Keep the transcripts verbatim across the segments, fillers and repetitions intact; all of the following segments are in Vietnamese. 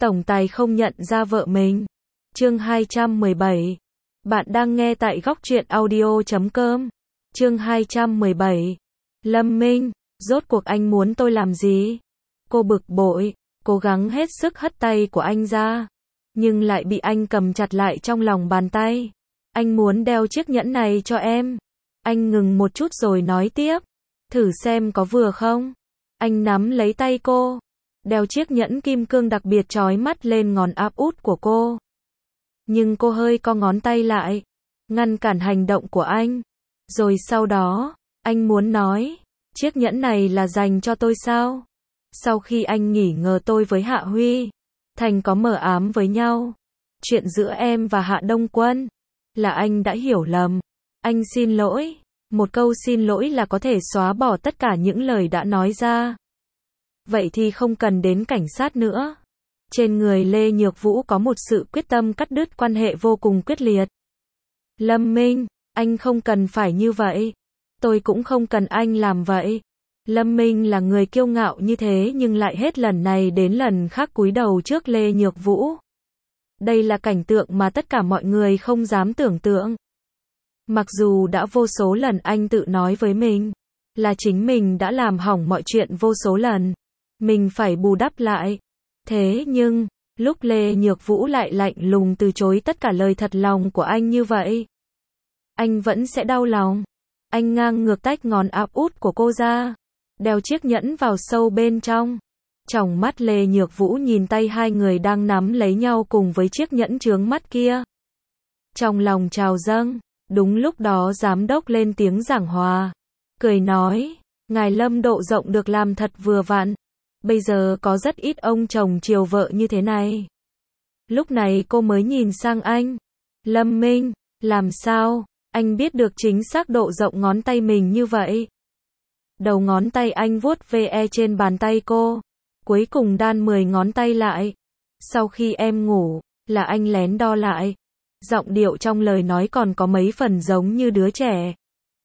tổng tài không nhận ra vợ mình. Chương hai trăm mười bảy. Bạn đang nghe tại góc truyện audio chấm com. Chương hai trăm mười bảy. Lâm Minh, rốt cuộc anh muốn tôi làm gì? Cô bực bội, cố gắng hết sức hất tay của anh ra, nhưng lại bị anh cầm chặt lại trong lòng bàn tay. Anh muốn đeo chiếc nhẫn này cho em. Anh ngừng một chút rồi nói tiếp. Thử xem có vừa không? Anh nắm lấy tay cô, đeo chiếc nhẫn kim cương đặc biệt chói mắt lên ngón áp út của cô. Nhưng cô hơi co ngón tay lại, ngăn cản hành động của anh. Rồi sau đó, anh muốn nói, chiếc nhẫn này là dành cho tôi sao? Sau khi anh nghỉ ngờ tôi với Hạ Huy, Thành có mờ ám với nhau. Chuyện giữa em và Hạ Đông Quân, là anh đã hiểu lầm. Anh xin lỗi. Một câu xin lỗi là có thể xóa bỏ tất cả những lời đã nói ra. Vậy thì không cần đến cảnh sát nữa. Trên người Lê Nhược Vũ có một sự quyết tâm cắt đứt quan hệ vô cùng quyết liệt. Lâm Minh, anh không cần phải như vậy. Tôi cũng không cần anh làm vậy. Lâm Minh là người kiêu ngạo như thế nhưng lại hết lần này đến lần khác cúi đầu trước Lê Nhược Vũ. Đây là cảnh tượng mà tất cả mọi người không dám tưởng tượng. Mặc dù đã vô số lần anh tự nói với mình, là chính mình đã làm hỏng mọi chuyện vô số lần. Mình phải bù đắp lại. Thế nhưng, lúc Lê Nhược Vũ lại lạnh lùng từ chối tất cả lời thật lòng của anh như vậy, anh vẫn sẽ đau lòng. Anh ngang ngược tách ngón áp út của cô ra, đeo chiếc nhẫn vào sâu bên trong. Trong mắt Lê Nhược Vũ nhìn tay hai người đang nắm lấy nhau cùng với chiếc nhẫn chướng mắt kia. Trong lòng trào dâng, đúng lúc đó giám đốc lên tiếng giảng hòa, cười nói, ngài Lâm độ rộng được làm thật vừa vặn. Bây giờ có rất ít ông chồng chiều vợ như thế này. Lúc này cô mới nhìn sang anh. Lâm Minh, làm sao, anh biết được chính xác độ rộng ngón tay mình như vậy? Đầu ngón tay anh vuốt ve trên bàn tay cô, cuối cùng đan mười ngón tay lại. Sau khi em ngủ, là anh lén đo lại. Giọng điệu trong lời nói còn có mấy phần giống như đứa trẻ.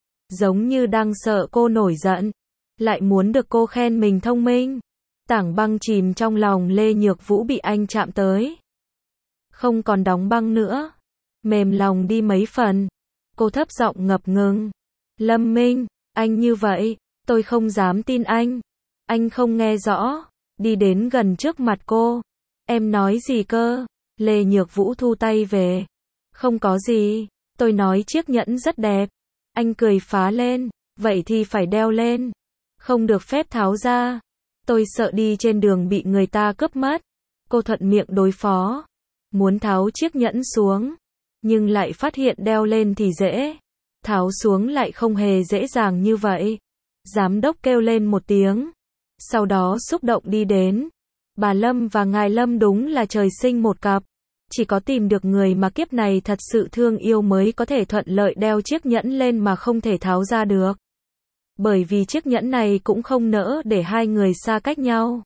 Giống như đang sợ cô nổi giận, lại muốn được cô khen mình thông minh. Tảng băng chìm trong lòng Lê Nhược Vũ bị anh chạm tới. Không còn đóng băng nữa. Mềm lòng đi mấy phần. Cô thấp giọng ngập ngừng. Lâm Minh, anh như vậy, tôi không dám tin anh. Anh không nghe rõ. Đi đến gần trước mặt cô. Em nói gì cơ? Lê Nhược Vũ thu tay về. Không có gì. Tôi nói chiếc nhẫn rất đẹp. Anh cười phá lên. Vậy thì phải đeo lên. Không được phép tháo ra. Tôi sợ đi trên đường bị người ta cướp mất. Cô thuận miệng đối phó. Muốn tháo chiếc nhẫn xuống, nhưng lại phát hiện đeo lên thì dễ, tháo xuống lại không hề dễ dàng như vậy. Giám đốc kêu lên một tiếng, sau đó xúc động đi đến. Bà Lâm và ngài Lâm đúng là trời sinh một cặp. Chỉ có tìm được người mà kiếp này thật sự thương yêu mới có thể thuận lợi đeo chiếc nhẫn lên mà không thể tháo ra được. Bởi vì chiếc nhẫn này cũng không nỡ để hai người xa cách nhau.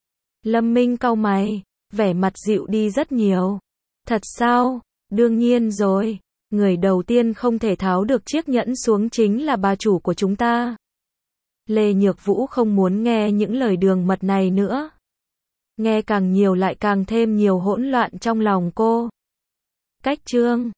Lâm Minh cau mày, vẻ mặt dịu đi rất nhiều. Thật sao? Đương nhiên rồi. Người đầu tiên không thể tháo được chiếc nhẫn xuống chính là bà chủ của chúng ta. Lê Nhược Vũ không muốn nghe những lời đường mật này nữa. Nghe càng nhiều lại càng thêm nhiều hỗn loạn trong lòng cô. Cách chương